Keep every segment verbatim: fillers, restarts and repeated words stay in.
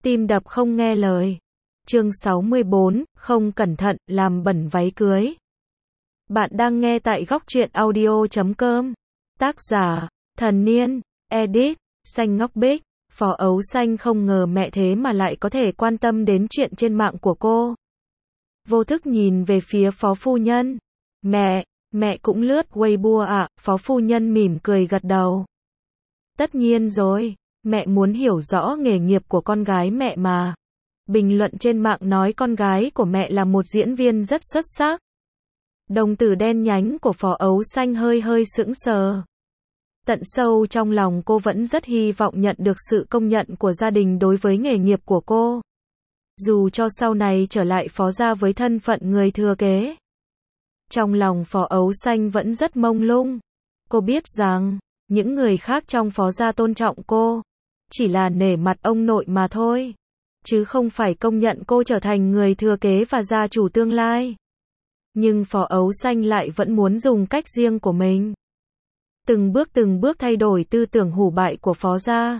Tim đập không nghe lời. Chương sáu mươi bốn, không cẩn thận, làm bẩn váy cưới. Bạn đang nghe tại góc truyện audio chấm com. Tác giả, Thần Niên, edit, Xanh Ngóc Bích. Phó Ấu Xanh không ngờ mẹ thế mà lại có thể quan tâm đến chuyện trên mạng của cô. Vô thức nhìn về phía phó phu nhân. Mẹ, mẹ cũng lướt Weibo ạ, phó phu nhân mỉm cười gật đầu. Tất nhiên rồi, mẹ muốn hiểu rõ nghề nghiệp của con gái mẹ mà. Bình luận trên mạng nói con gái của mẹ là một diễn viên rất xuất sắc. Đồng tử đen nhánh của Phó Ấu Xanh hơi hơi sững sờ. Tận sâu trong lòng cô vẫn rất hy vọng nhận được sự công nhận của gia đình đối với nghề nghiệp của cô. Dù cho sau này trở lại phó gia với thân phận người thừa kế. Trong lòng Phó Ấu Xanh vẫn rất mông lung. Cô biết rằng, những người khác trong phó gia tôn trọng cô. Chỉ là nể mặt ông nội mà thôi. Chứ không phải công nhận cô trở thành người thừa kế và gia chủ tương lai. Nhưng Phó Ấu Xanh lại vẫn muốn dùng cách riêng của mình. Từng bước từng bước thay đổi tư tưởng hủ bại của phó gia.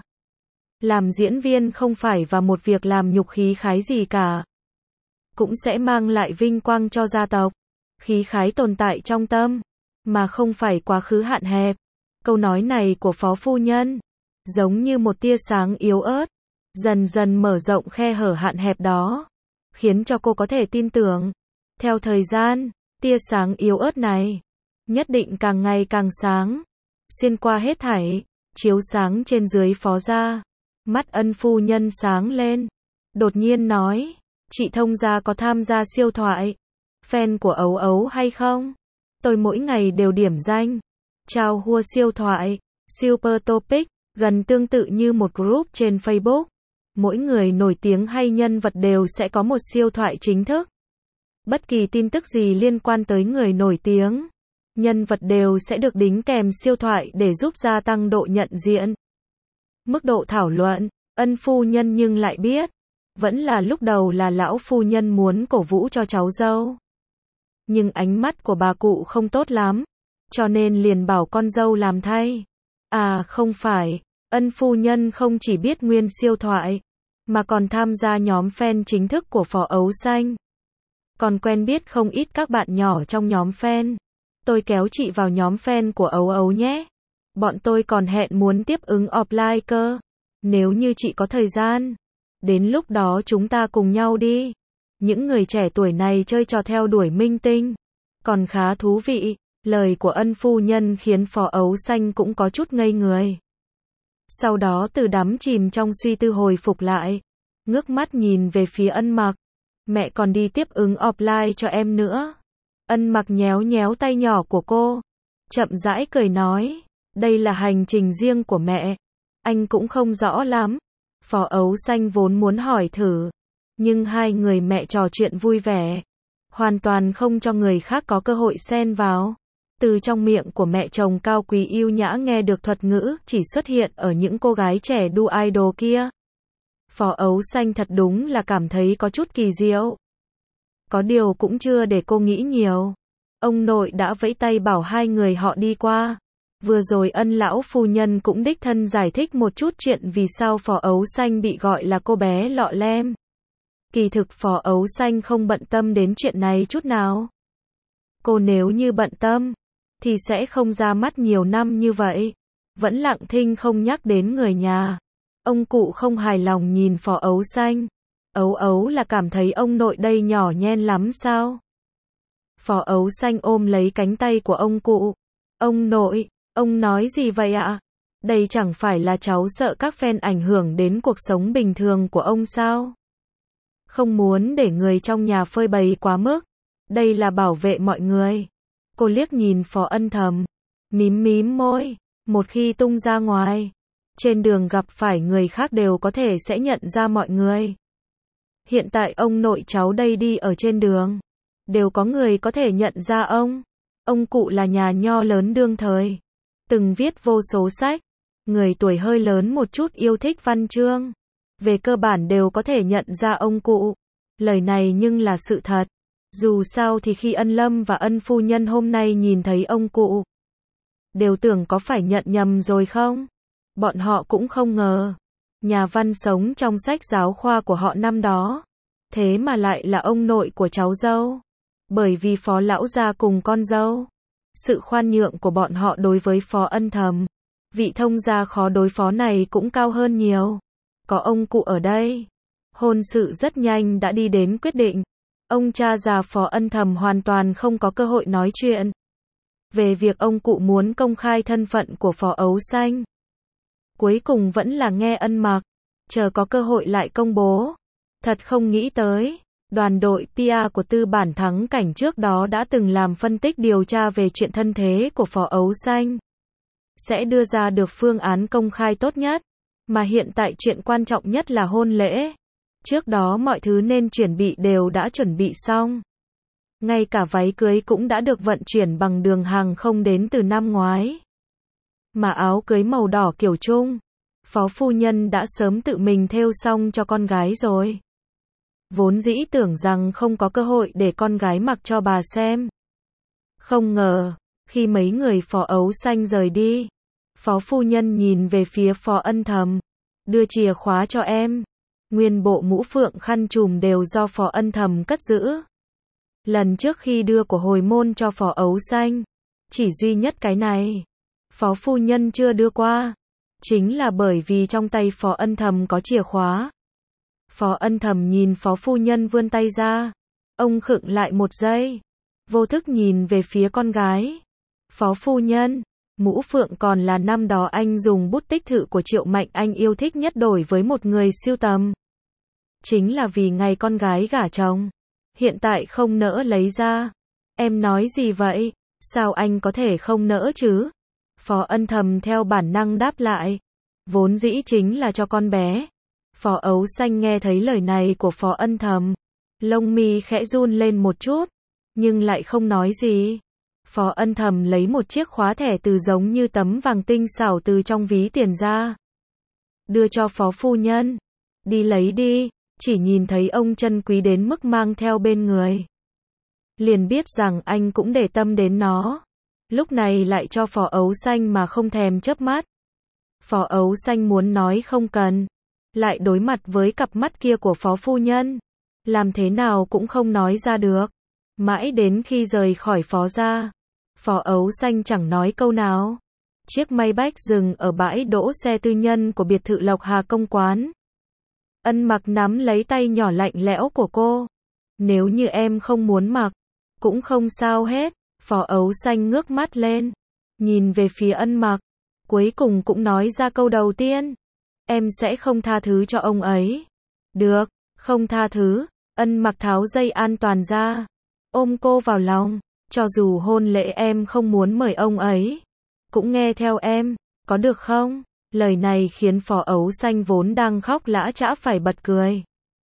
Làm diễn viên không phải và một việc làm nhục khí khái gì cả. Cũng sẽ mang lại vinh quang cho gia tộc. Khí khái tồn tại trong tâm, mà không phải quá khứ hạn hẹp. Câu nói này của phó phu nhân, giống như một tia sáng yếu ớt, dần dần mở rộng khe hở hạn hẹp đó, khiến cho cô có thể tin tưởng. Theo thời gian, tia sáng yếu ớt này, nhất định càng ngày càng sáng, xuyên qua hết thảy, chiếu sáng trên dưới phó gia. Mắt ân phu nhân sáng lên, đột nhiên nói, chị thông gia có tham gia siêu thoại, fan của Ấu Ấu hay không? Tôi mỗi ngày đều điểm danh, trao hua siêu thoại, Super Topic, gần tương tự như một group trên Facebook. Mỗi người nổi tiếng hay nhân vật đều sẽ có một siêu thoại chính thức. Bất kỳ tin tức gì liên quan tới người nổi tiếng, nhân vật đều sẽ được đính kèm siêu thoại để giúp gia tăng độ nhận diện. Mức độ thảo luận, ân phu nhân nhưng lại biết, vẫn là lúc đầu là lão phu nhân muốn cổ vũ cho cháu dâu. Nhưng ánh mắt của bà cụ không tốt lắm, cho nên liền bảo con dâu làm thay. À không phải, ân phu nhân không chỉ biết nguyên siêu thoại, mà còn tham gia nhóm fan chính thức của Phó Ấu Xanh. Còn quen biết không ít các bạn nhỏ trong nhóm fan. Tôi kéo chị vào nhóm fan của Ấu Ấu nhé. Bọn tôi còn hẹn muốn tiếp ứng offline cơ. Nếu như chị có thời gian, đến lúc đó chúng ta cùng nhau đi. Những người trẻ tuổi này chơi trò theo đuổi minh tinh, còn khá thú vị. Lời của ân phu nhân khiến Phó Ấu Xanh cũng có chút ngây người. Sau đó từ đắm chìm trong suy tư hồi phục lại, ngước mắt nhìn về phía Ân Mặc. Mẹ còn đi tiếp ứng offline cho em nữa. Ân Mặc nhéo nhéo tay nhỏ của cô, chậm rãi cười nói, đây là hành trình riêng của mẹ, anh cũng không rõ lắm. Phó Ấu Xanh vốn muốn hỏi thử, nhưng hai người mẹ trò chuyện vui vẻ, hoàn toàn không cho người khác có cơ hội xen vào. Từ trong miệng của mẹ chồng cao quý yêu nhã nghe được thuật ngữ chỉ xuất hiện ở những cô gái trẻ đu idol kia. Phó Ấu Xanh thật đúng là cảm thấy có chút kỳ diệu. Có điều cũng chưa để cô nghĩ nhiều. Ông nội đã vẫy tay bảo hai người họ đi qua. Vừa rồi ân lão phu nhân cũng đích thân giải thích một chút chuyện vì sao Phó Ấu Xanh bị gọi là cô bé lọ lem. Kỳ thực Phó Ấu Xanh không bận tâm đến chuyện này chút nào. Cô nếu như bận tâm, thì sẽ không ra mắt nhiều năm như vậy. Vẫn lặng thinh không nhắc đến người nhà. Ông cụ không hài lòng nhìn Phó Ấu Xanh. Ấu Ấu là cảm thấy ông nội đây nhỏ nhen lắm sao? Phó Ấu Xanh ôm lấy cánh tay của ông cụ. Ông nội, ông nói gì vậy ạ? Đây chẳng phải là cháu sợ các fan ảnh hưởng đến cuộc sống bình thường của ông sao? Không muốn để người trong nhà phơi bày quá mức. Đây là bảo vệ mọi người. Cô liếc nhìn Phó Ân thầm, mím mím môi, một khi tung ra ngoài, trên đường gặp phải người khác đều có thể sẽ nhận ra mọi người. Hiện tại ông nội cháu đây đi ở trên đường, đều có người có thể nhận ra ông. Ông cụ là nhà nho lớn đương thời, từng viết vô số sách, người tuổi hơi lớn một chút yêu thích văn chương, về cơ bản đều có thể nhận ra ông cụ. Lời này nhưng là sự thật. Dù sao thì khi Ân Lâm và Ân phu nhân hôm nay nhìn thấy ông cụ, đều tưởng có phải nhận nhầm rồi không? Bọn họ cũng không ngờ. nhà văn sống trong sách giáo khoa của họ năm đó. Thế mà lại là ông nội của cháu dâu. Bởi vì Phó lão gia cùng con dâu. Sự khoan nhượng của bọn họ đối với Phó Ân Thầm, vị thông gia khó đối phó này cũng cao hơn nhiều. Có ông cụ ở đây. Hôn sự rất nhanh đã đi đến quyết định. Ông cha già Phó Ân Thầm hoàn toàn không có cơ hội nói chuyện về việc ông cụ muốn công khai thân phận của Phó Ấu Xanh. Cuối cùng vẫn là nghe Ân Mặc, chờ có cơ hội lại công bố. Thật không nghĩ tới, đoàn đội pê e của Tư Bản Thắng Cảnh trước đó đã từng làm phân tích điều tra về chuyện thân thế của Phó Ấu Xanh. Sẽ đưa ra được phương án công khai tốt nhất, mà hiện tại chuyện quan trọng nhất là hôn lễ. Trước đó mọi thứ nên chuẩn bị đều đã chuẩn bị xong. Ngay cả váy cưới cũng đã được vận chuyển bằng đường hàng không đến từ năm ngoái. Mà áo cưới màu đỏ kiểu Trung, Phó phu nhân đã sớm tự mình thêu xong cho con gái rồi. Vốn dĩ tưởng rằng không có cơ hội để con gái mặc cho bà xem. Không ngờ, khi mấy người Phó Ấu Xanh rời đi, Phó phu nhân nhìn về phía Phó Ân Thầm, đưa chìa khóa cho em. Nguyên bộ mũ phượng khăn trùm đều do Phó Ân Thầm cất giữ. Lần trước khi đưa của hồi môn cho Phó Ấu Xanh, chỉ duy nhất cái này, Phó phu nhân chưa đưa qua. Chính là bởi vì trong tay Phó Ân Thầm có chìa khóa. Phó Ân Thầm nhìn Phó phu nhân vươn tay ra. Ông khựng lại một giây, vô thức nhìn về phía con gái. Phó phu nhân, mũ phượng còn là năm đó anh dùng bút tích thự của Triệu Mạnh Anh yêu thích nhất đổi với một người sưu tầm. Chính là vì ngày con gái gả chồng, hiện tại không nỡ lấy ra. Em nói gì vậy? Sao anh có thể không nỡ chứ? Phó Ân Thầm theo bản năng đáp lại. Vốn dĩ chính là cho con bé. Phó Ấu Xanh nghe thấy lời này của Phó Ân Thầm, lông mi khẽ run lên một chút, nhưng lại không nói gì. Phó Ân Thầm lấy một chiếc khóa thẻ từ giống như tấm vàng tinh xảo từ trong ví tiền ra. Đưa cho Phó phu nhân. Đi lấy đi, chỉ nhìn thấy ông chân quý đến mức mang theo bên người. Liền biết rằng anh cũng để tâm đến nó. Lúc này lại cho Phó Ấu Xanh mà không thèm chớp mắt. Phó Ấu Xanh muốn nói không cần, lại đối mặt với cặp mắt kia của Phó phu nhân. Làm thế nào cũng không nói ra được. Mãi đến khi rời khỏi Phó gia, Phó Ấu Xanh chẳng nói câu nào. Chiếc Maybach dừng ở bãi đỗ xe tư nhân của biệt thự Lộc Hà Công Quán. Ân Mặc nắm lấy tay nhỏ lạnh lẽo của cô. Nếu như em không muốn mặc, cũng không sao hết. Phó Ấu Xanh ngước mắt lên, nhìn về phía Ân Mặc, cuối cùng cũng nói ra câu đầu tiên. Em sẽ không tha thứ cho ông ấy. Được, không tha thứ. Ân Mặc tháo dây an toàn ra, ôm cô vào lòng. Cho dù hôn lễ em không muốn mời ông ấy, cũng nghe theo em, có được không? Lời này khiến Phó Ấu Xanh vốn đang khóc lã chã phải bật cười.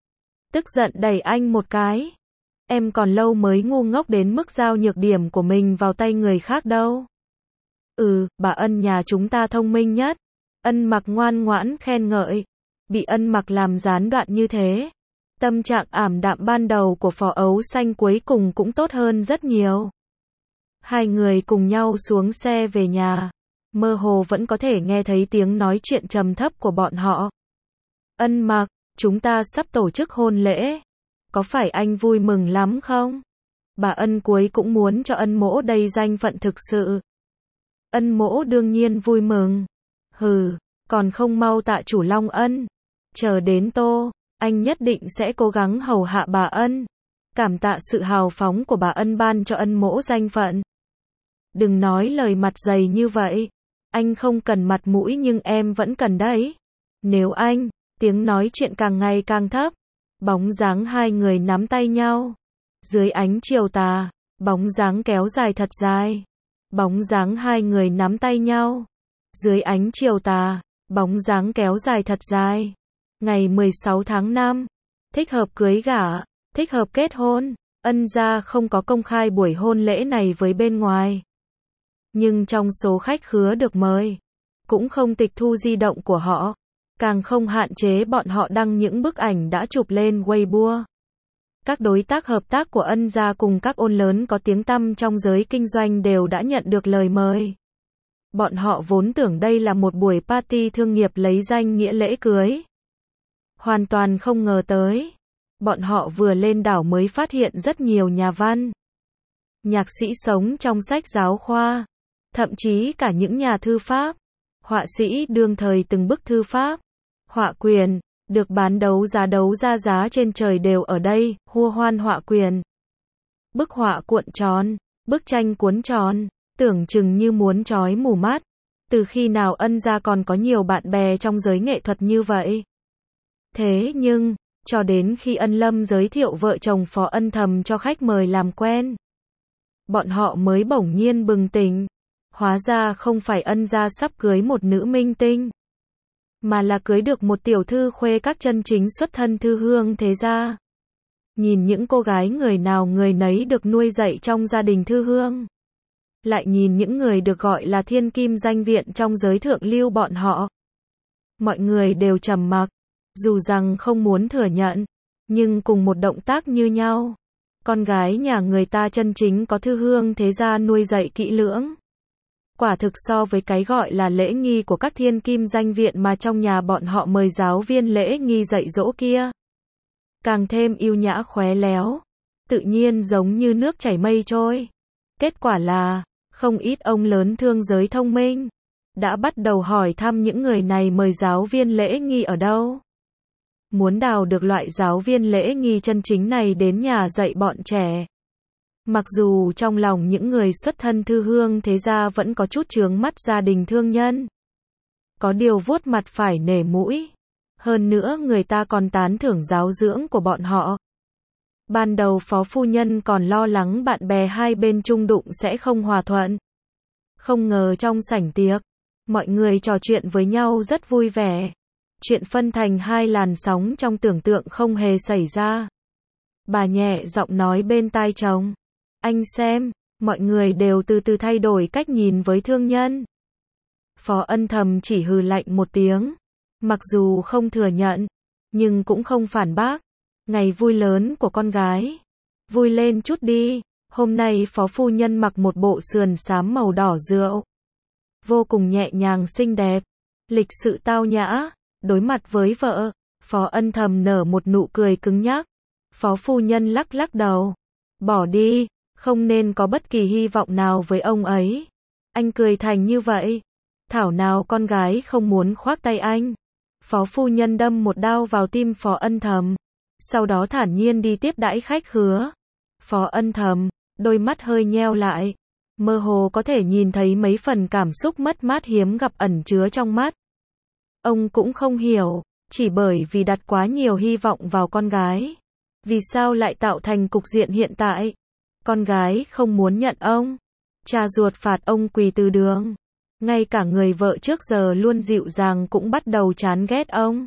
Tức giận đẩy anh một cái. Em còn lâu mới ngu ngốc đến mức giao nhược điểm của mình vào tay người khác đâu. Ừ, bà Ân nhà chúng ta thông minh nhất. Ân Mặc ngoan ngoãn khen ngợi. Bị Ân Mặc làm gián đoạn như thế, tâm trạng ảm đạm ban đầu của Phó Ấu Xanh cuối cùng cũng tốt hơn rất nhiều. Hai người cùng nhau xuống xe về nhà. Mơ hồ vẫn có thể nghe thấy tiếng nói chuyện trầm thấp của bọn họ. Ân Mặc, chúng ta sắp tổ chức hôn lễ. Có phải anh vui mừng lắm không? Bà Ân cuối cũng muốn cho Ân Mỗ đầy danh phận thực sự. Ân Mỗ đương nhiên vui mừng. Hừ, còn không mau tạ chủ Long Ân. Chờ đến Tô, anh nhất định sẽ cố gắng hầu hạ bà Ân. Cảm tạ sự hào phóng của bà Ân ban cho Ân Mỗ danh phận. Đừng nói lời mặt dày như vậy. Anh không cần mặt mũi nhưng em vẫn cần đấy. Nếu anh, tiếng nói chuyện càng ngày càng thấp. Bóng dáng hai người nắm tay nhau. Dưới ánh chiều tà, bóng dáng kéo dài thật dài. Bóng dáng hai người nắm tay nhau. Dưới ánh chiều tà, bóng dáng kéo dài thật dài. Ngày mười sáu tháng năm, thích hợp cưới gả, thích hợp kết hôn. Ân gia không có công khai buổi hôn lễ này với bên ngoài. Nhưng trong số khách khứa được mời, cũng không tịch thu di động của họ. Càng không hạn chế bọn họ đăng những bức ảnh đã chụp lên Weibo. Các đối tác hợp tác của Ân gia cùng các ôn lớn có tiếng tăm trong giới kinh doanh đều đã nhận được lời mời. Bọn họ vốn tưởng đây là một buổi party thương nghiệp lấy danh nghĩa lễ cưới. Hoàn toàn không ngờ tới. Bọn họ vừa lên đảo mới phát hiện rất nhiều nhà văn, nhạc sĩ sống trong sách giáo khoa, thậm chí cả những nhà thư pháp, họa sĩ đương thời từng bức thư pháp, họa quyền, được bán đấu giá đấu ra giá trên trời đều ở đây, hua hoan họa quyền. Bức họa cuộn tròn, bức tranh cuốn tròn, tưởng chừng như muốn chói mù mắt. Từ khi nào Ân gia còn có nhiều bạn bè trong giới nghệ thuật như vậy? Thế nhưng, cho đến khi Ân Lâm giới thiệu vợ chồng Phó Ân Thầm cho khách mời làm quen, bọn họ mới bỗng nhiên bừng tỉnh. Hóa ra không phải Ân gia sắp cưới một nữ minh tinh, mà là cưới được một tiểu thư khuê các chân chính xuất thân thư hương thế gia. Nhìn những cô gái người nào người nấy được nuôi dạy trong gia đình thư hương. Lại nhìn những người được gọi là thiên kim danh viện trong giới thượng lưu bọn họ. Mọi người đều trầm mặc, dù rằng không muốn thừa nhận, nhưng cùng một động tác như nhau. Con gái nhà người ta chân chính có thư hương thế gia nuôi dạy kỹ lưỡng. Quả thực so với cái gọi là lễ nghi của các thiên kim danh viện mà trong nhà bọn họ mời giáo viên lễ nghi dạy dỗ kia, càng thêm yêu nhã khéo léo, tự nhiên giống như nước chảy mây trôi. Kết quả là, không ít ông lớn thương giới thông minh đã bắt đầu hỏi thăm những người này mời giáo viên lễ nghi ở đâu. Muốn đào được loại giáo viên lễ nghi chân chính này đến nhà dạy bọn trẻ. Mặc dù trong lòng những người xuất thân thư hương thế gia vẫn có chút chướng mắt gia đình thương nhân. Có điều vuốt mặt phải nể mũi. Hơn nữa người ta còn tán thưởng giáo dưỡng của bọn họ. Ban đầu Phó phu nhân còn lo lắng bạn bè hai bên chung đụng sẽ không hòa thuận. Không ngờ trong sảnh tiệc, mọi người trò chuyện với nhau rất vui vẻ. Chuyện phân thành hai làn sóng trong tưởng tượng không hề xảy ra. Bà nhẹ giọng nói bên tai chồng. Anh xem, mọi người đều từ từ thay đổi cách nhìn với thương nhân. Phó Ân Thầm chỉ hừ lạnh một tiếng. Mặc dù không thừa nhận, nhưng cũng không phản bác. Ngày vui lớn của con gái. Vui lên chút đi. Hôm nay Phó phu nhân mặc một bộ sườn xám màu đỏ rượu. Vô cùng nhẹ nhàng xinh đẹp. Lịch sự tao nhã. Đối mặt với vợ, Phó Ân Thầm nở một nụ cười cứng nhắc. Phó phu nhân lắc lắc đầu. Bỏ đi, không nên có bất kỳ hy vọng nào với ông ấy. Anh cười thành như vậy. Thảo nào con gái không muốn khoác tay anh. Phó phu nhân đâm một đao vào tim Phó Ân Thầm. Sau đó thản nhiên đi tiếp đãi khách khứa. Phó Ân Thầm, đôi mắt hơi nheo lại. Mơ hồ có thể nhìn thấy mấy phần cảm xúc mất mát hiếm gặp ẩn chứa trong mắt. Ông cũng không hiểu, chỉ bởi vì đặt quá nhiều hy vọng vào con gái. Vì sao lại tạo thành cục diện hiện tại? Con gái không muốn nhận ông. Cha ruột phạt ông quỳ từ đường. Ngay cả người vợ trước giờ luôn dịu dàng cũng bắt đầu chán ghét ông.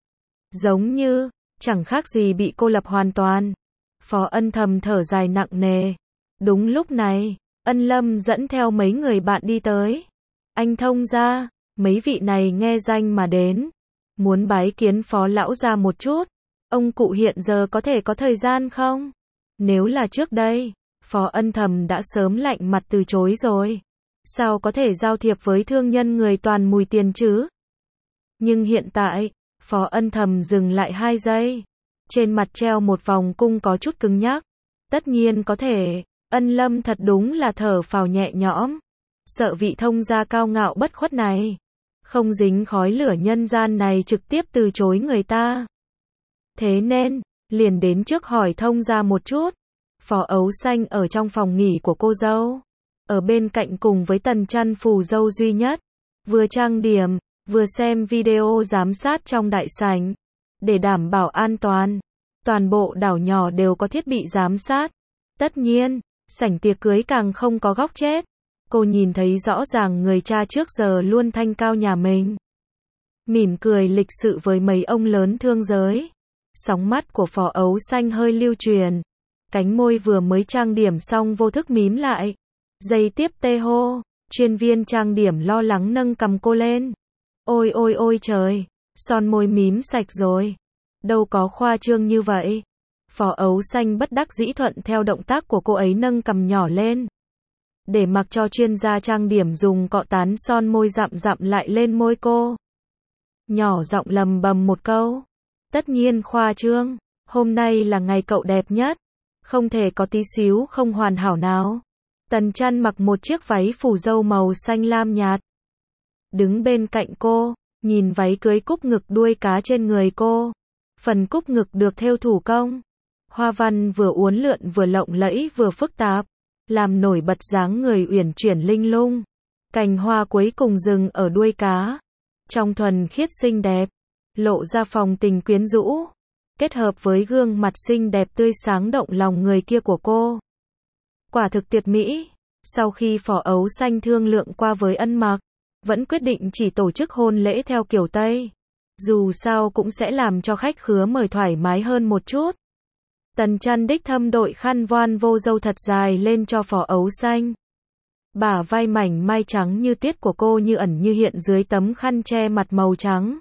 Giống như, chẳng khác gì bị cô lập hoàn toàn. Phó Ân Thầm thở dài nặng nề. Đúng lúc này, Ân Lâm dẫn theo mấy người bạn đi tới. Anh thông gia, mấy vị này nghe danh mà đến. Muốn bái kiến Phó lão gia một chút. Ông cụ hiện giờ có thể có thời gian không? Nếu là trước đây, Phó Ân Thầm đã sớm lạnh mặt từ chối rồi. Sao có thể giao thiệp với thương nhân người toàn mùi tiền chứ? Nhưng hiện tại, Phó Ân Thầm dừng lại hai giây. Trên mặt treo một vòng cung có chút cứng nhắc. Tất nhiên có thể, Ân Lâm thật đúng là thở phào nhẹ nhõm. Sợ vị thông gia cao ngạo bất khuất này. Không dính khói lửa nhân gian này trực tiếp từ chối người ta. Thế nên, liền đến trước hỏi thông gia một chút. Phó Ấu Xanh ở trong phòng nghỉ của cô dâu. Ở bên cạnh cùng với Tần Chăn phù dâu duy nhất. Vừa trang điểm, vừa xem video giám sát trong đại sảnh. Để đảm bảo an toàn. Toàn bộ đảo nhỏ đều có thiết bị giám sát. Tất nhiên, sảnh tiệc cưới càng không có góc chết. Cô nhìn thấy rõ ràng người cha trước giờ luôn thanh cao nhà mình. Mỉm cười lịch sự với mấy ông lớn thương giới. Sóng mắt của Phó Ấu Xanh hơi lưu truyền. Cánh môi vừa mới trang điểm xong vô thức mím lại. Giây tiếp tê hô. Chuyên viên trang điểm lo lắng nâng cầm cô lên. Ôi ôi ôi trời. Son môi mím sạch rồi. Đâu có khoa trương như vậy. Phó Ấu Xanh bất đắc dĩ thuận theo động tác của cô ấy nâng cầm nhỏ lên. Để mặc cho chuyên gia trang điểm dùng cọ tán son môi dặm dặm lại lên môi cô. Nhỏ giọng lầm bầm một câu. Tất nhiên khoa trương, hôm nay là ngày cậu đẹp nhất, không thể có tí xíu không hoàn hảo nào. Tần Trăn mặc một chiếc váy phủ dâu màu xanh lam nhạt. Đứng bên cạnh cô, nhìn váy cưới cúc ngực đuôi cá trên người cô. Phần cúc ngực được thêu thủ công. Hoa văn vừa uốn lượn vừa lộng lẫy vừa phức tạp, làm nổi bật dáng người uyển chuyển linh lung. Cành hoa cuối cùng dừng ở đuôi cá. Trong thuần khiết xinh đẹp, lộ ra phong tình quyến rũ, kết hợp với gương mặt xinh đẹp tươi sáng động lòng người kia của cô. Quả thực tuyệt mỹ. Sau khi Phó Ấu Xanh thương lượng qua với Ân Mặc, vẫn quyết định chỉ tổ chức hôn lễ theo kiểu Tây. Dù sao cũng sẽ làm cho khách khứa mời thoải mái hơn một chút. Tần Trăn đích thâm đội khăn voan vô dâu thật dài lên cho Phó Ấu Xanh. Bả vai mảnh mai trắng như tiết của cô như ẩn như hiện dưới tấm khăn che mặt màu trắng,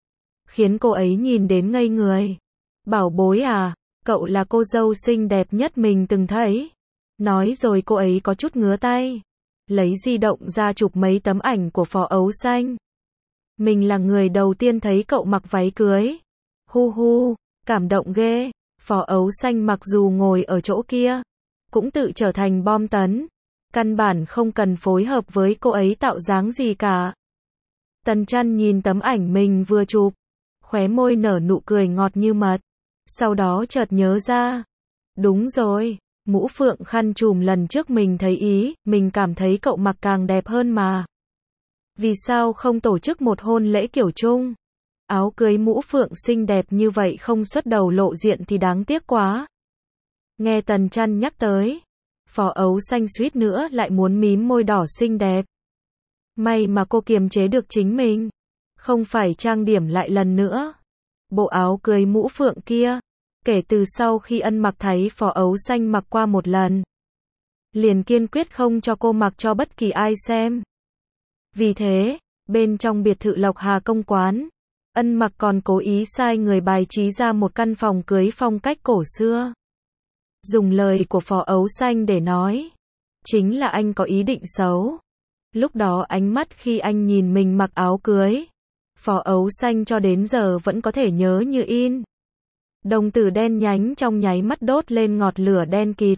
khiến cô ấy nhìn đến ngây người. Bảo bối à, cậu là cô dâu xinh đẹp nhất mình từng thấy. Nói rồi cô ấy có chút ngứa tay, lấy di động ra chụp mấy tấm ảnh của Phó Ấu Xanh. Mình là người đầu tiên thấy cậu mặc váy cưới. Hu hu, cảm động ghê. Phó Ấu Xanh mặc dù ngồi ở chỗ kia, cũng tự trở thành bom tấn. Căn bản không cần phối hợp với cô ấy tạo dáng gì cả. Tần Trăn nhìn tấm ảnh mình vừa chụp, khóe môi nở nụ cười ngọt như mật. Sau đó chợt nhớ ra. Đúng rồi, mũ phượng khăn trùm lần trước mình thấy ý, mình cảm thấy cậu mặc càng đẹp hơn mà. Vì sao không tổ chức một hôn lễ kiểu chung? Áo cưới mũ phượng xinh đẹp như vậy không xuất đầu lộ diện thì đáng tiếc quá. Nghe Tần Trăn nhắc tới, Phó Ấu Xanh suýt nữa lại muốn mím môi đỏ xinh đẹp. May mà cô kiềm chế được chính mình, không phải trang điểm lại lần nữa. Bộ áo cưới mũ phượng kia, kể từ sau khi Ân Mặc thấy Phó Ấu Xanh mặc qua một lần, liền kiên quyết không cho cô mặc cho bất kỳ ai xem. Vì thế, bên trong biệt thự Lộc Hà công quán, Ân Mặc còn cố ý sai người bài trí ra một căn phòng cưới phong cách cổ xưa. Dùng lời của Phó Ấu Xanh để nói, chính là anh có ý định xấu. Lúc đó ánh mắt khi anh nhìn mình mặc áo cưới, Phó Ấu Xanh cho đến giờ vẫn có thể nhớ như in. Đồng tử đen nhánh trong nháy mắt đốt lên ngọt lửa đen kịt.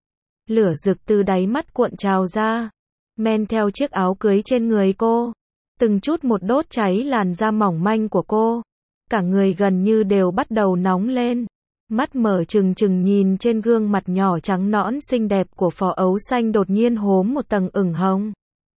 Lửa rực từ đáy mắt cuộn trào ra, men theo chiếc áo cưới trên người cô, từng chút một đốt cháy làn da mỏng manh của cô. Cả người gần như đều bắt đầu nóng lên. Mắt mở trừng trừng nhìn trên gương mặt nhỏ trắng nõn xinh đẹp của Phó Ấu Xanh đột nhiên hốm một tầng ửng hồng.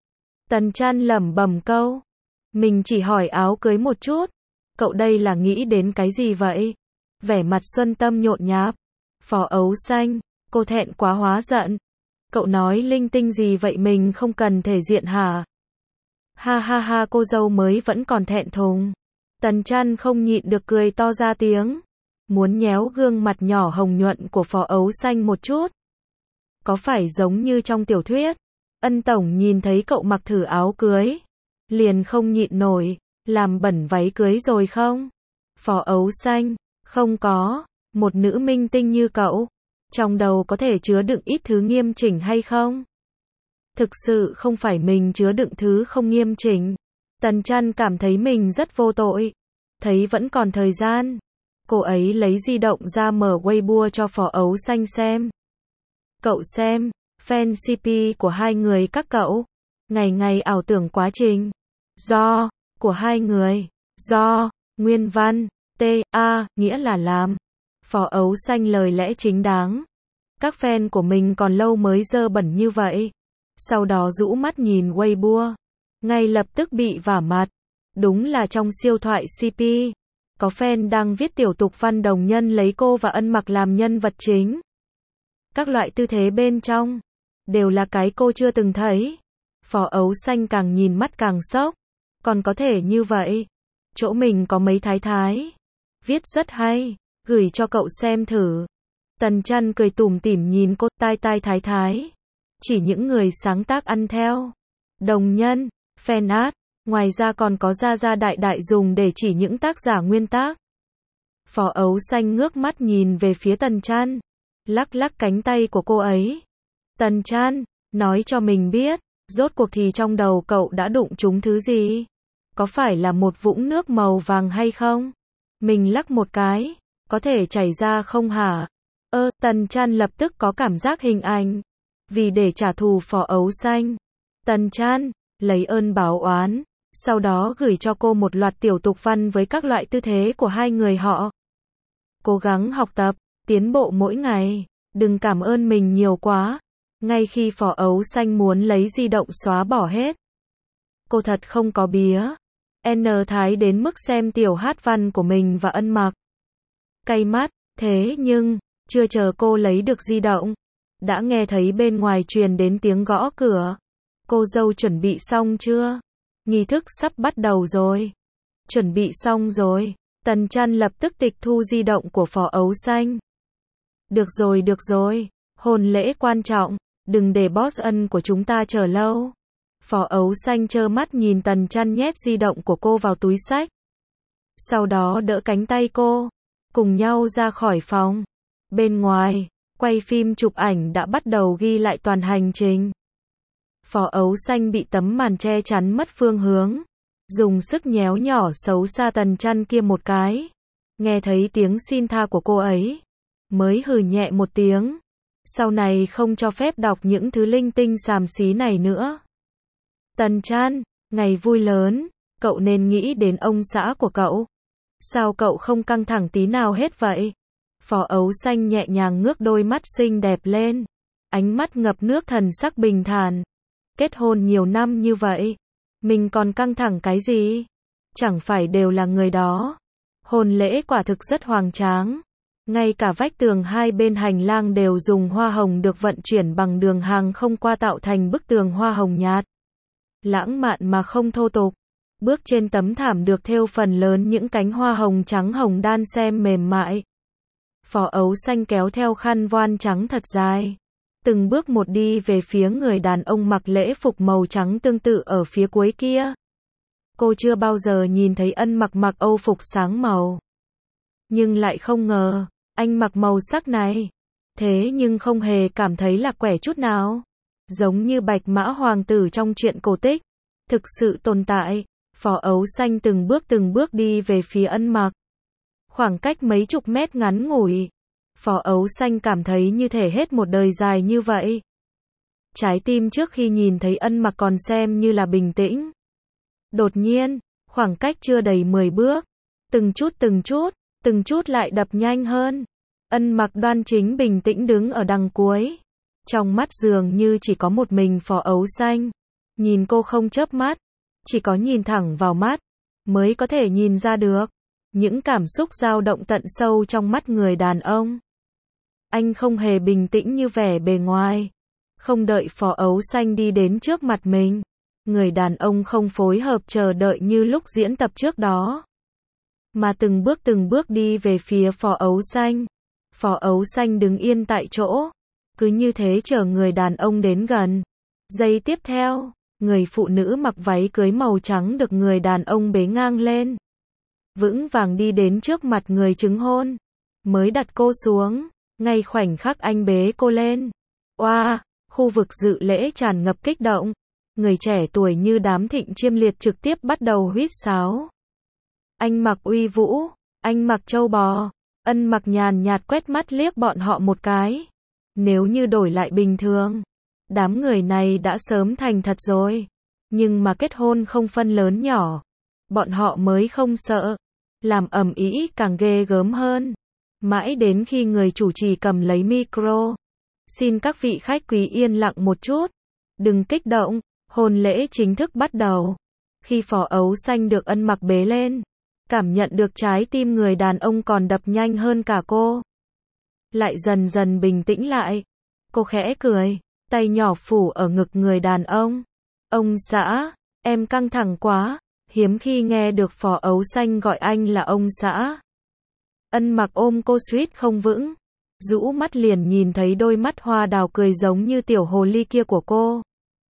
Tần Trăn lẩm bẩm câu, mình chỉ hỏi áo cưới một chút, cậu đây là nghĩ đến cái gì vậy? Vẻ mặt Xuân Tâm nhộn nhịp. Phó Ấu Xanh, cô thẹn quá hóa giận. Cậu nói linh tinh gì vậy, mình không cần thể diện hả? Ha ha ha, cô dâu mới vẫn còn thẹn thùng. Tần Trăn không nhịn được cười to ra tiếng, muốn nhéo gương mặt nhỏ hồng nhuận của Phó Ấu Xanh một chút. Có phải giống như trong tiểu thuyết, Ân tổng nhìn thấy cậu mặc thử áo cưới, liền không nhịn nổi, làm bẩn váy cưới rồi không? Phó Ấu Xanh, không có, một nữ minh tinh như cậu, trong đầu có thể chứa đựng ít thứ nghiêm chỉnh hay không? Thực sự không phải mình chứa đựng thứ không nghiêm chỉnh. Tần Trăn cảm thấy mình rất vô tội. Thấy vẫn còn thời gian, cô ấy lấy di động ra mở Weibo cho Phó Ấu Xanh xem. Cậu xem, fan xê pê của hai người các cậu, ngày ngày ảo tưởng quá trình do của hai người, do nguyên văn T A nghĩa là làm. Phó Ấu Xanh lời lẽ chính đáng. Các fan của mình còn lâu mới dơ bẩn như vậy. Sau đó rũ mắt nhìn Weibo, ngay lập tức bị vả mặt. Đúng là trong siêu thoại xê pê, có fan đang viết tiểu tục văn đồng nhân lấy cô và Ân Mặc làm nhân vật chính. Các loại tư thế bên trong đều là cái cô chưa từng thấy. Phó Ấu Xanh càng nhìn mắt càng sốc. Còn có thể như vậy? Chỗ mình có mấy thái thái, viết rất hay, gửi cho cậu xem thử. Tần Trăn cười tủm tỉm nhìn cô, tai tai thái thái, chỉ những người sáng tác ăn theo, đồng nhân, fan art, ngoài ra còn có gia gia đại đại dùng để chỉ những tác giả nguyên tác. Phó Ấu Xanh ngước mắt nhìn về phía Tần Trăn, lắc lắc cánh tay của cô ấy. Tần Trăn, nói cho mình biết, rốt cuộc thì trong đầu cậu đã đụng trúng thứ gì? Có phải là một vũng nước màu vàng hay không? Mình lắc một cái, có thể chảy ra không hả? Ơ, Tần Chan lập tức có cảm giác hình ảnh. Vì để trả thù Phó Ấu Xanh, Tần Chan lấy ơn báo oán, sau đó gửi cho cô một loạt tiểu tục văn với các loại tư thế của hai người họ. Cố gắng học tập, tiến bộ mỗi ngày, đừng cảm ơn mình nhiều quá. Ngay khi Phó Ấu Xanh muốn lấy di động xóa bỏ hết, cô thật không có bía. N thái đến mức xem tiểu hát văn của mình và Ân Mặc. Cay mắt, thế nhưng, chưa chờ cô lấy được di động, đã nghe thấy bên ngoài truyền đến tiếng gõ cửa. Cô dâu chuẩn bị xong chưa? Nghi thức sắp bắt đầu rồi. Chuẩn bị xong rồi. Tần Chan lập tức tịch thu di động của Phó Ấu Xanh. Được rồi được rồi, hôn lễ quan trọng, đừng để boss Ân của chúng ta chờ lâu. Phó Ấu Xanh trơ mắt nhìn Tần Chan nhét di động của cô vào túi xách. Sau đó đỡ cánh tay cô, cùng nhau ra khỏi phòng. Bên ngoài, quay phim chụp ảnh đã bắt đầu ghi lại toàn hành trình. Phó Ấu Xanh bị tấm màn che chắn mất phương hướng, dùng sức nhéo nhỏ xấu xa Tần Chan kia một cái. Nghe thấy tiếng xin tha của cô ấy, mới hừ nhẹ một tiếng. Sau này không cho phép đọc những thứ linh tinh xàm xí này nữa. Tần Chan, ngày vui lớn, cậu nên nghĩ đến ông xã của cậu. Sao cậu không căng thẳng tí nào hết vậy? Phó Ấu Xanh nhẹ nhàng ngước đôi mắt xinh đẹp lên, ánh mắt ngập nước thần sắc bình thản. Kết hôn nhiều năm như vậy, mình còn căng thẳng cái gì? Chẳng phải đều là người đó. Hôn lễ quả thực rất hoành tráng. Ngay cả vách tường hai bên hành lang đều dùng hoa hồng được vận chuyển bằng đường hàng không qua tạo thành bức tường hoa hồng nhạt. Lãng mạn mà không thô tục. Bước trên tấm thảm được thêu phần lớn những cánh hoa hồng trắng hồng đan xem mềm mại. Phó Ấu Xanh kéo theo khăn voan trắng thật dài, từng bước một đi về phía người đàn ông mặc lễ phục màu trắng tương tự ở phía cuối kia. Cô chưa bao giờ nhìn thấy Ân Mặc mặc âu phục sáng màu. Nhưng lại không ngờ, anh mặc màu sắc này. Thế nhưng không hề cảm thấy lạc quẻ chút nào. Giống như Bạch Mã Hoàng tử trong truyện cổ tích. Thực sự tồn tại. Phó Ấu Xanh từng bước từng bước đi về phía Ân Mặc. Khoảng cách mấy chục mét ngắn ngủi. Phó Ấu Xanh cảm thấy như thể hết một đời dài như vậy. Trái tim trước khi nhìn thấy Ân Mặc còn xem như là bình tĩnh. Đột nhiên, khoảng cách chưa đầy mười bước. Từng chút từng chút, từng chút lại đập nhanh hơn. Ân Mặc đoan chính bình tĩnh đứng ở đằng cuối. Trong mắt dường như chỉ có một mình Phó Ấu Xanh. Nhìn cô không chớp mắt. Chỉ có nhìn thẳng vào mắt, mới có thể nhìn ra được những cảm xúc dao động tận sâu trong mắt người đàn ông. Anh không hề bình tĩnh như vẻ bề ngoài. Không đợi Phó Ấu Xanh đi đến trước mặt mình. Người đàn ông không phối hợp chờ đợi như lúc diễn tập trước đó. Mà từng bước từng bước đi về phía Phó Ấu Xanh. Phó Ấu Xanh đứng yên tại chỗ. Cứ như thế chờ người đàn ông đến gần. Giây tiếp theo, người phụ nữ mặc váy cưới màu trắng được người đàn ông bế ngang lên. Vững vàng đi đến trước mặt người chứng hôn. Mới đặt cô xuống. Ngay khoảnh khắc anh bế cô lên. Oa, wow, khu vực dự lễ tràn ngập kích động. Người trẻ tuổi như đám thịnh chiêm liệt trực tiếp bắt đầu huýt sáo. Anh Mặc uy vũ, anh Mặc trâu bò. Ân Mặc nhàn nhạt quét mắt liếc bọn họ một cái. Nếu như đổi lại bình thường, đám người này đã sớm thành thật rồi. Nhưng mà kết hôn không phân lớn nhỏ. Bọn họ mới không sợ. Làm ầm ĩ càng ghê gớm hơn. Mãi đến khi người chủ trì cầm lấy micro. Xin các vị khách quý yên lặng một chút. Đừng kích động, hôn lễ chính thức bắt đầu. Khi Phó Ấu Xanh được Ân Mặc bế lên, cảm nhận được trái tim người đàn ông còn đập nhanh hơn cả cô. Lại dần dần bình tĩnh lại. Cô khẽ cười, tay nhỏ phủ ở ngực người đàn ông. Ông xã, em căng thẳng quá. Hiếm khi nghe được Phó Ấu Xanh gọi anh là ông xã. Ân Mặc ôm cô suýt không vững. Rũ mắt liền nhìn thấy đôi mắt hoa đào cười giống như tiểu hồ ly kia của cô.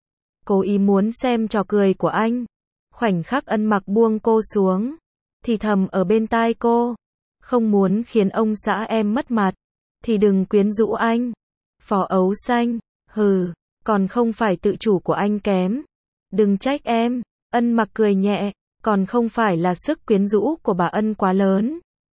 Cố ý muốn xem trò cười của anh. Khoảnh khắc Ân Mặc buông cô xuống. Thì thầm ở bên tai cô. Không muốn khiến ông xã em mất mặt. Thì đừng quyến rũ anh. Phó Ấu Xanh, hừ, còn không phải tự chủ của anh kém. Đừng trách em. Ân Mặc cười nhẹ, còn không phải là sức quyến rũ của bà Ân quá lớn.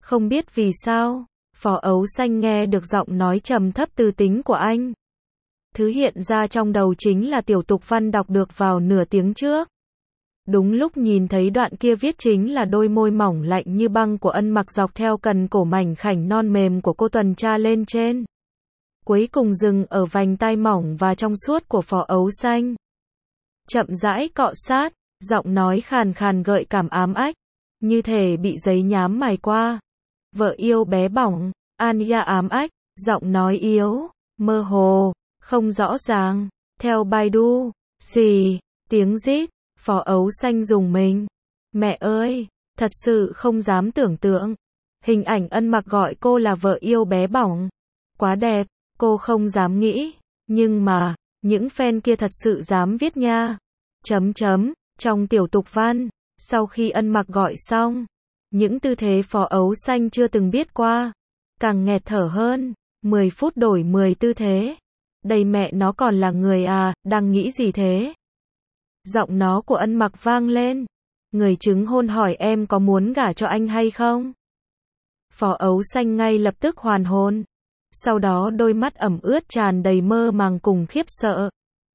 Không biết vì sao, Phó Ấu Xanh nghe được giọng nói trầm thấp tư tính của anh. Thứ hiện ra trong đầu chính là tiểu tục văn đọc được vào nửa tiếng trước. Đúng lúc nhìn thấy đoạn kia viết chính là đôi môi mỏng lạnh như băng của Ân Mặc dọc theo cần cổ mảnh khảnh non mềm của cô tuần tra lên trên. Cuối cùng dừng ở vành tai mỏng và trong suốt của Phó Ấu Xanh. Chậm rãi cọ sát, giọng nói khàn khàn gợi cảm ám ách, như thể bị giấy nhám mài qua. Vợ yêu bé bỏng, Anya ám ách, giọng nói yếu, mơ hồ, không rõ ràng. Theo Baidu, xì, tiếng rít, Phó Ấu Xanh rùng mình. Mẹ ơi, thật sự không dám tưởng tượng. Hình ảnh Ân Mặc gọi cô là vợ yêu bé bỏng. Quá đẹp, cô không dám nghĩ. Nhưng mà, những fan kia thật sự dám viết nha. Chấm chấm, trong tiểu tục văn, sau khi Ân Mặc gọi xong, những tư thế Phó Ấu Xanh chưa từng biết qua. Càng nghẹt thở hơn, mười phút đổi mười tư thế. Đây mẹ nó còn là người à, đang nghĩ gì thế? Giọng nó của Ân Mặc vang lên. Người chứng hôn hỏi em có muốn gả cho anh hay không? Phó Ấu Xanh ngay lập tức hoàn hồn. Sau đó đôi mắt ẩm ướt tràn đầy mơ màng cùng khiếp sợ.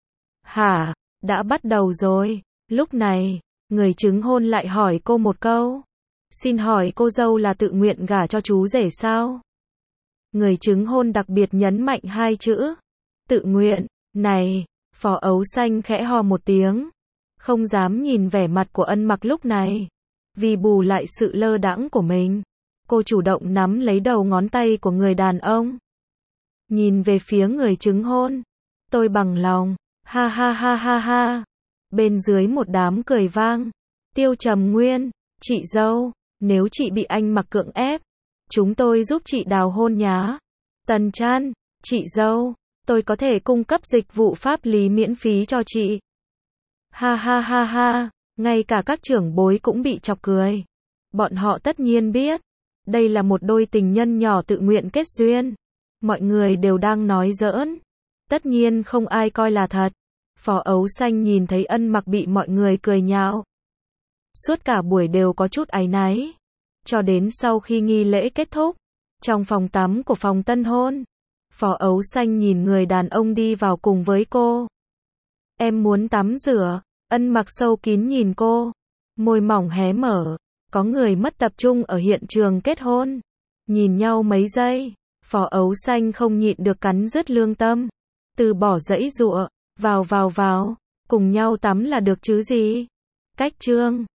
Hả, đã bắt đầu rồi. Lúc này, người chứng hôn lại hỏi cô một câu. Xin hỏi cô dâu là tự nguyện gả cho chú rể sao? Người chứng hôn đặc biệt nhấn mạnh hai chữ. Tự nguyện. Này, Phó Ấu Xanh khẽ ho một tiếng. Không dám nhìn vẻ mặt của Ân Mặc lúc này. Vì bù lại sự lơ đãng của mình, cô chủ động nắm lấy đầu ngón tay của người đàn ông. Nhìn về phía người chứng hôn. Tôi bằng lòng. Ha ha ha ha ha. Bên dưới một đám cười vang. Tiêu Trầm Nguyên, chị dâu, nếu chị bị anh Mặc cưỡng ép, chúng tôi giúp chị đào hôn nhá. Tần Trăn, chị dâu, tôi có thể cung cấp dịch vụ pháp lý miễn phí cho chị. Ha ha ha ha, ngay cả các trưởng bối cũng bị chọc cười. Bọn họ tất nhiên biết, đây là một đôi tình nhân nhỏ tự nguyện kết duyên. Mọi người đều đang nói giỡn. Tất nhiên không ai coi là thật. Phó Ấu Xanh nhìn thấy Ân Mặc bị mọi người cười nhạo. Suốt cả buổi đều có chút áy náy. Cho đến sau khi nghi lễ kết thúc, trong phòng tắm của phòng tân hôn, Phó Ấu Xanh nhìn người đàn ông đi vào cùng với cô. Em muốn tắm rửa. Ân Mặc sâu kín nhìn cô. Môi mỏng hé mở. Có người mất tập trung ở hiện trường kết hôn. Nhìn nhau mấy giây, Phó Ấu Xanh không nhịn được cắn rứt lương tâm. Từ bỏ giãy giụa, vào vào vào, cùng nhau tắm là được chứ gì. Cách chương